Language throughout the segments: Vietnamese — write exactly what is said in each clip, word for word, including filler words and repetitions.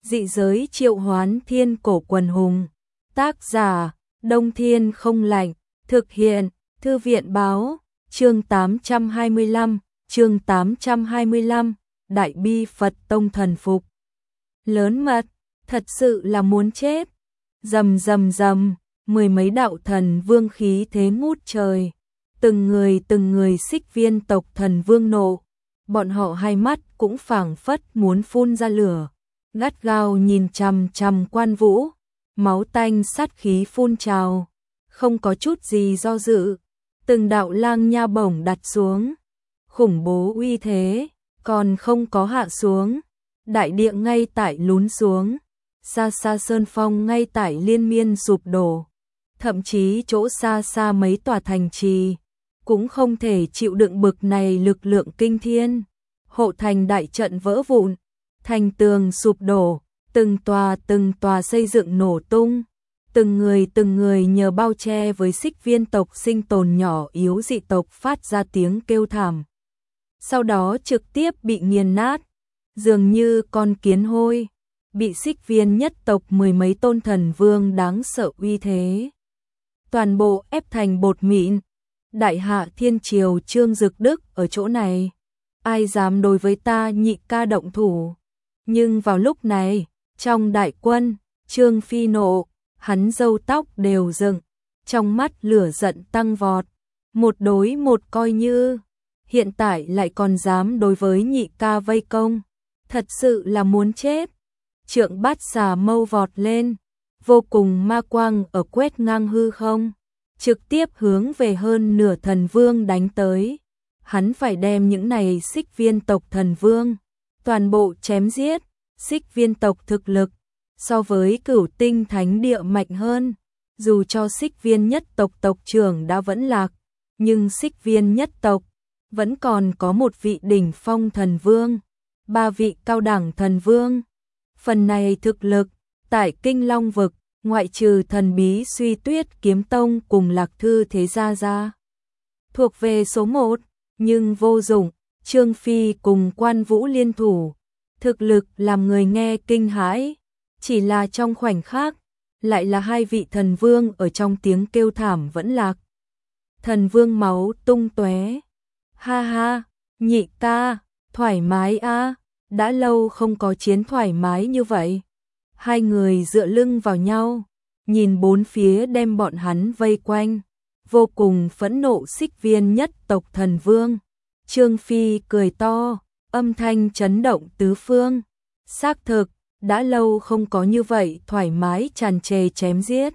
Dị giới triệu hoán thiên cổ quần hùng. Tác giả, Đông Thiên không lạnh. Thực hiện, Thư viện báo. Chương tám trăm hai mươi lăm, chương tám trăm hai mươi lăm, Đại bi Phật tông thần phục. Lớn mật, thật sự là muốn chết. Rầm rầm rầm, mười mấy đạo thần vương khí thế ngút trời. Từng người từng người Xích Viên tộc thần vương nộ. Bọn họ hai mắt cũng phảng phất muốn phun ra lửa. Gắt gao nhìn chằm chằm Quan Vũ. Máu tanh sát khí phun trào. Không có chút gì do dự. Từng đạo lang nha bổng đặt xuống. Khủng bố uy thế, còn không có hạ xuống. Đại địa ngay tại lún xuống. Xa xa sơn phong ngay tại liên miên sụp đổ. Thậm chí chỗ xa xa mấy tòa thành trì cũng không thể chịu đựng bực này lực lượng kinh thiên. Hộ thành đại trận vỡ vụn, thành tường sụp đổ, từng tòa từng tòa xây dựng nổ tung. Từng người từng người nhờ bao che với Xích Viên tộc sinh tồn nhỏ yếu dị tộc phát ra tiếng kêu thảm. Sau đó trực tiếp bị nghiền nát, dường như con kiến hôi, bị Xích Viên nhất tộc mười mấy tôn thần vương đáng sợ uy thế. Toàn bộ ép thành bột mịn. Đại hạ thiên triều Trương Dực Đức ở chỗ này. Ai dám đối với ta Nhị ca động thủ. Nhưng vào lúc này, trong đại quân, Trương Phi nộ, hắn râu tóc đều dựng, trong mắt lửa giận tăng vọt. Một đối một coi như, hiện tại lại còn dám đối với Nhị ca vây công. Thật sự là muốn chết. Trượng Bát Xà mâu vọt lên, vô cùng ma quang ở quét ngang hư không, trực tiếp hướng về hơn nửa thần vương đánh tới. Hắn phải đem những này Xích Viên tộc thần vương toàn bộ chém giết. Xích Viên tộc thực lực so với Cửu Tinh Thánh Địa mạnh hơn. Dù cho Xích Viên nhất tộc tộc trưởng đã vẫn lạc, nhưng Xích Viên nhất tộc vẫn còn có một vị đỉnh phong thần vương, ba vị cao đẳng thần vương. Phần này thực lực, tại Kinh Long vực, ngoại trừ thần bí Suy Tuyết Kiếm Tông cùng Lạc Thư Thế Gia ra, thuộc về số một, nhưng vô dụng. Trương Phi cùng Quan Vũ liên thủ, thực lực làm người nghe kinh hãi. Chỉ là trong khoảnh khắc, lại là hai vị thần vương ở trong tiếng kêu thảm vẫn lạc. Thần vương máu tung tóe. Ha ha, Nhị ca, thoải mái a, đã lâu không có chiến thoải mái như vậy. Hai người dựa lưng vào nhau, nhìn bốn phía đem bọn hắn vây quanh, vô cùng phẫn nộ Xích Viên nhất tộc thần vương. Trương Phi cười to, âm thanh chấn động tứ phương. Xác thực, đã lâu không có như vậy thoải mái tràn trề chém giết.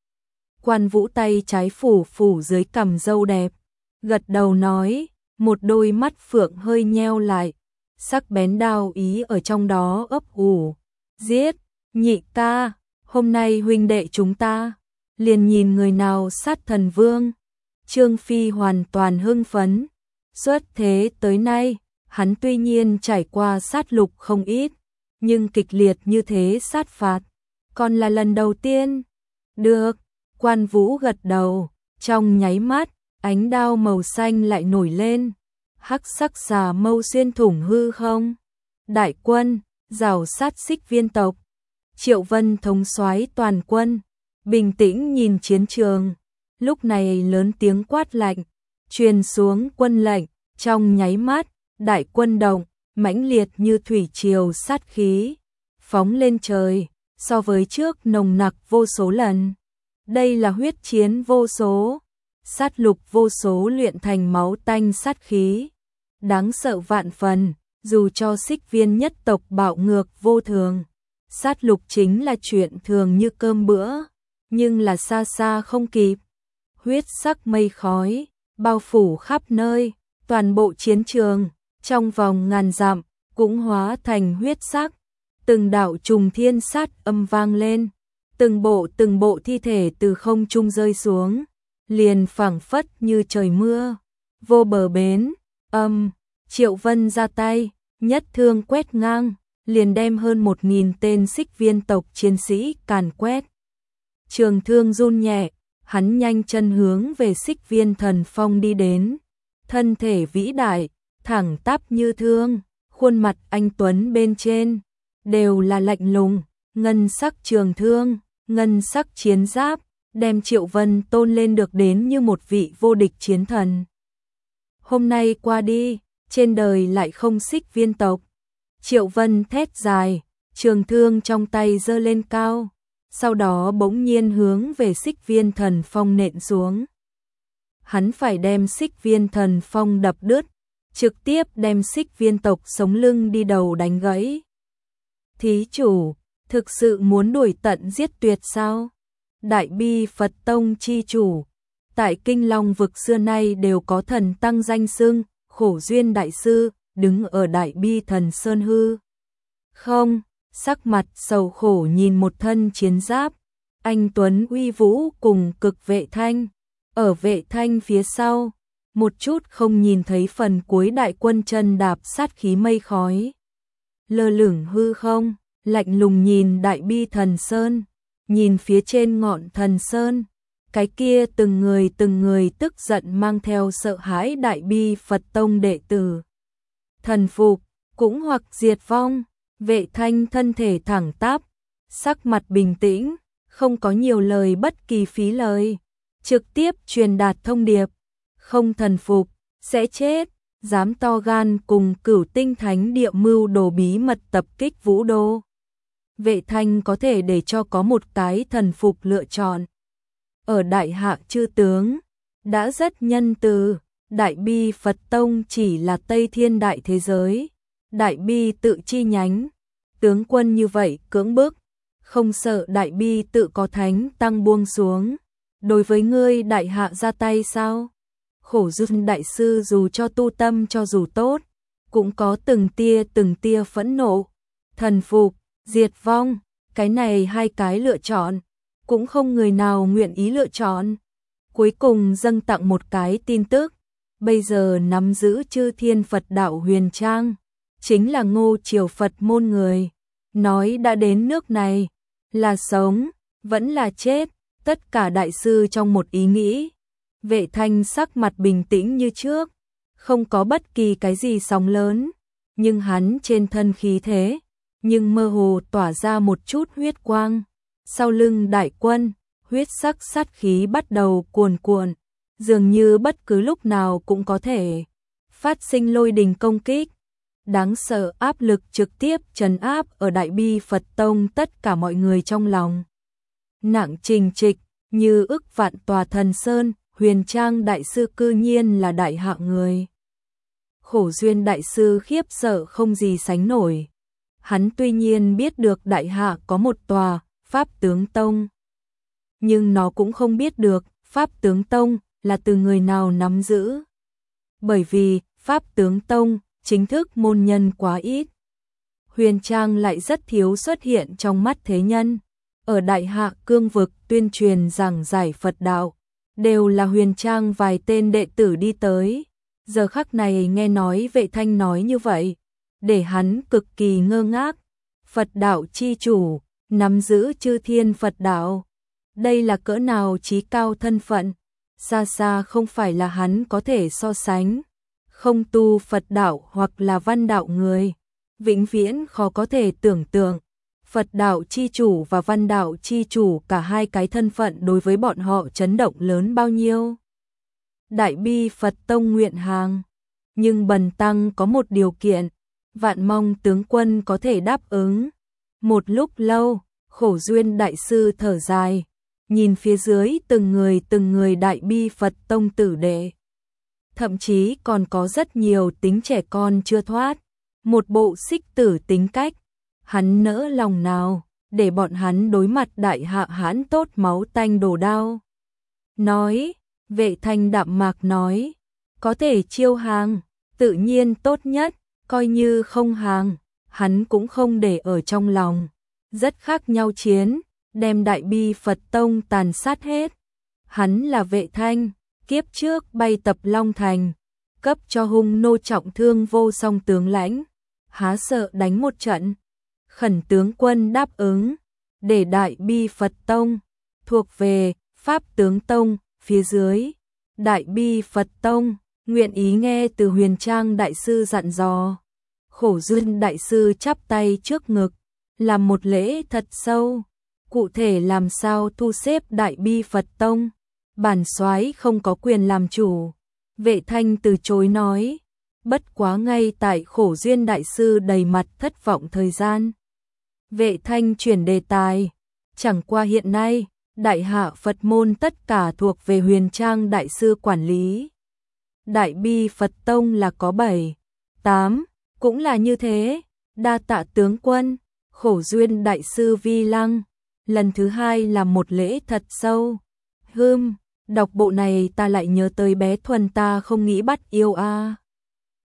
Quan Vũ tay trái phủ phủ dưới cằm râu đẹp, gật đầu nói, một đôi mắt phượng hơi nheo lại, sắc bén đao ý ở trong đó ấp ủ. Giết, Nhị ca, hôm nay huynh đệ chúng ta liền nhìn người nào sát thần vương. Trương Phi hoàn toàn hưng phấn. Xuất thế tới nay, hắn tuy nhiên trải qua sát lục không ít, nhưng kịch liệt như thế sát phạt, còn là lần đầu tiên. Được, Quan Vũ gật đầu, trong nháy mắt, ánh đao màu xanh lại nổi lên, hắc sắc xà mâu xuyên thủng hư không. Đại quân, rào sát Xích Viên tộc. Triệu Vân thống soái toàn quân, bình tĩnh nhìn chiến trường, lúc này lớn tiếng quát lạnh, truyền xuống quân lệnh, trong nháy mắt, đại quân động, mãnh liệt như thủy triều sát khí, phóng lên trời, so với trước nồng nặc vô số lần. Đây là huyết chiến vô số, sát lục vô số luyện thành máu tanh sát khí, đáng sợ vạn phần. Dù cho Xích Viên nhất tộc bạo ngược vô thường, sát lục chính là chuyện thường như cơm bữa, nhưng là xa xa không kịp. Huyết sắc mây khói bao phủ khắp nơi, toàn bộ chiến trường trong vòng ngàn dặm cũng hóa thành huyết sắc. Từng đạo trùng thiên sát âm vang lên, từng bộ từng bộ thi thể từ không trung rơi xuống, liền phảng phất như trời mưa vô bờ bến. Âm, Triệu Vân ra tay, nhất thương quét ngang, liền đem hơn một nghìn tên Xích Viên tộc chiến sĩ càn quét. Trường thương run nhẹ, hắn nhanh chân hướng về Xích Viên thần phong đi đến, thân thể vĩ đại, thẳng tắp như thương, khuôn mặt anh tuấn bên trên đều là lạnh lùng, ngân sắc trường thương, ngân sắc chiến giáp, đem Triệu Vân tôn lên được đến như một vị vô địch chiến thần. Hôm nay qua đi, trên đời lại không Xích Viên tộc. Triệu Vân thét dài, trường thương trong tay giơ lên cao, sau đó bỗng nhiên hướng về Xích Viên Thần Phong nện xuống. Hắn phải đem Xích Viên Thần Phong đập đứt, trực tiếp đem Xích Viên tộc sống lưng đi đầu đánh gãy. Thí chủ, thực sự muốn đuổi tận giết tuyệt sao? Đại Bi Phật Tông chi chủ, tại Kinh Long vực xưa nay đều có thần tăng danh xưng, Khổ Duyên đại sư, đứng ở Đại Bi Thần Sơn hư. Không, sắc mặt sầu khổ nhìn một thân chiến giáp, anh tuấn uy vũ cùng Cực Vệ Thanh, ở Vệ Thanh phía sau, một chút không nhìn thấy phần cuối đại quân chân đạp sát khí mây khói. Lơ lửng hư không, lạnh lùng nhìn Đại Bi Thần Sơn, nhìn phía trên ngọn thần sơn, cái kia từng người từng người tức giận mang theo sợ hãi Đại Bi Phật Tông đệ tử. Thần phục, cũng hoặc diệt vong. Vệ Thanh thân thể thẳng tắp, sắc mặt bình tĩnh, không có nhiều lời bất kỳ phí lời, trực tiếp truyền đạt thông điệp, không thần phục, sẽ chết, dám to gan cùng Cửu Tinh Thánh Địa mưu đồ bí mật tập kích Vũ Đô. Vệ Thanh có thể để cho có một cái thần phục lựa chọn. Ở Đại Hạ chư tướng, đã rất nhân từ, Đại Bi Phật Tông chỉ là Tây Thiên đại thế giới, Đại Bi tự chi nhánh, tướng quân như vậy cưỡng bức, không sợ Đại Bi tự có thánh tăng buông xuống, đối với ngươi Đại Hạ ra tay sao? Khổ Duyên đại sư dù cho tu tâm cho dù tốt, cũng có từng tia từng tia phẫn nộ, thần phục, diệt vong, cái này hai cái lựa chọn, cũng không người nào nguyện ý lựa chọn. Cuối cùng dâng tặng một cái tin tức, bây giờ nắm giữ Chư Thiên Phật đạo Huyền Trang, chính là Ngô Triều Phật môn người, nói đã đến nước này, là sống, vẫn là chết, tất cả đại sư trong một ý nghĩ. Vệ Thanh sắc mặt bình tĩnh như trước, không có bất kỳ cái gì sóng lớn, nhưng hắn trên thân khí thế, nhưng mơ hồ tỏa ra một chút huyết quang. Sau lưng đại quân, huyết sắc sát khí bắt đầu cuồn cuộn, dường như bất cứ lúc nào cũng có thể phát sinh lôi đình công kích. Đáng sợ áp lực trực tiếp trấn áp ở Đại Bi Phật Tông tất cả mọi người trong lòng. Nặng trình trịch, như ức vạn tòa thần sơn, Huyền Trang đại sư cư nhiên là Đại Hạ người. Khổ Duyên đại sư khiếp sợ không gì sánh nổi. Hắn tuy nhiên biết được Đại Hạ có một tòa Pháp Tướng Tông, nhưng nó cũng không biết được Pháp Tướng Tông là từ người nào nắm giữ. Bởi vì Pháp Tướng Tông chính thức môn nhân quá ít. Huyền Trang lại rất thiếu xuất hiện trong mắt thế nhân. Ở Đại Hạ cương vực tuyên truyền giảng giải Phật đạo, đều là Huyền Trang vài tên đệ tử đi tới. Giờ khắc này nghe nói Vệ Thanh nói như vậy, để hắn cực kỳ ngơ ngác. Phật đạo chi chủ, nắm giữ Chư Thiên Phật đạo, đây là cỡ nào chí cao thân phận, xa xa không phải là hắn có thể so sánh. Không tu Phật đạo hoặc là văn đạo người, vĩnh viễn khó có thể tưởng tượng Phật đạo chi chủ và văn đạo chi chủ cả hai cái thân phận đối với bọn họ chấn động lớn bao nhiêu. Đại Bi Phật Tông nguyện hàng, nhưng bần tăng có một điều kiện, vạn mong tướng quân có thể đáp ứng. Một lúc lâu, Khổ Duyên đại sư thở dài, nhìn phía dưới từng người từng người Đại Bi Phật Tông tử đệ. Thậm chí còn có rất nhiều tính trẻ con chưa thoát, một bộ xích tử tính cách, hắn nỡ lòng nào để bọn hắn đối mặt Đại Hạ hãn tốt máu tanh đổ đao. Nói, Vệ Thanh đạm mạc nói, có thể chiêu hàng, tự nhiên tốt nhất, coi như không hàng, hắn cũng không để ở trong lòng. Rất khác nhau chiến, đem Đại Bi Phật Tông tàn sát hết. Hắn là Vệ Thanh, kiếp trước bay tập Long Thành, cấp cho hung nô trọng thương vô song tướng lãnh, há sợ đánh một trận. Khẩn tướng quân đáp ứng, để Đại Bi Phật Tông thuộc về Pháp Tướng Tông phía dưới. Đại Bi Phật Tông nguyện ý nghe từ Huyền Trang đại sư dặn dò. Khổ Duyên đại sư chắp tay trước ngực, làm một lễ thật sâu. Cụ thể làm sao thu xếp Đại Bi Phật Tông, bản soái không có quyền làm chủ. Vệ Thanh từ chối nói, bất quá ngay tại Khổ Duyên đại sư đầy mặt thất vọng thời gian. Vệ Thanh chuyển đề tài, chẳng qua hiện nay, Đại Hạ Phật môn tất cả thuộc về Huyền Trang đại sư quản lý. Đại Bi Phật Tông là có bảy, tám, cũng là như thế, đa tạ tướng quân. Khổ Duyên đại sư vi lăng, lần thứ hai là một lễ thật sâu. Hừm, đọc bộ này ta lại nhớ tới bé Thuần ta không nghĩ bắt yêu a. À.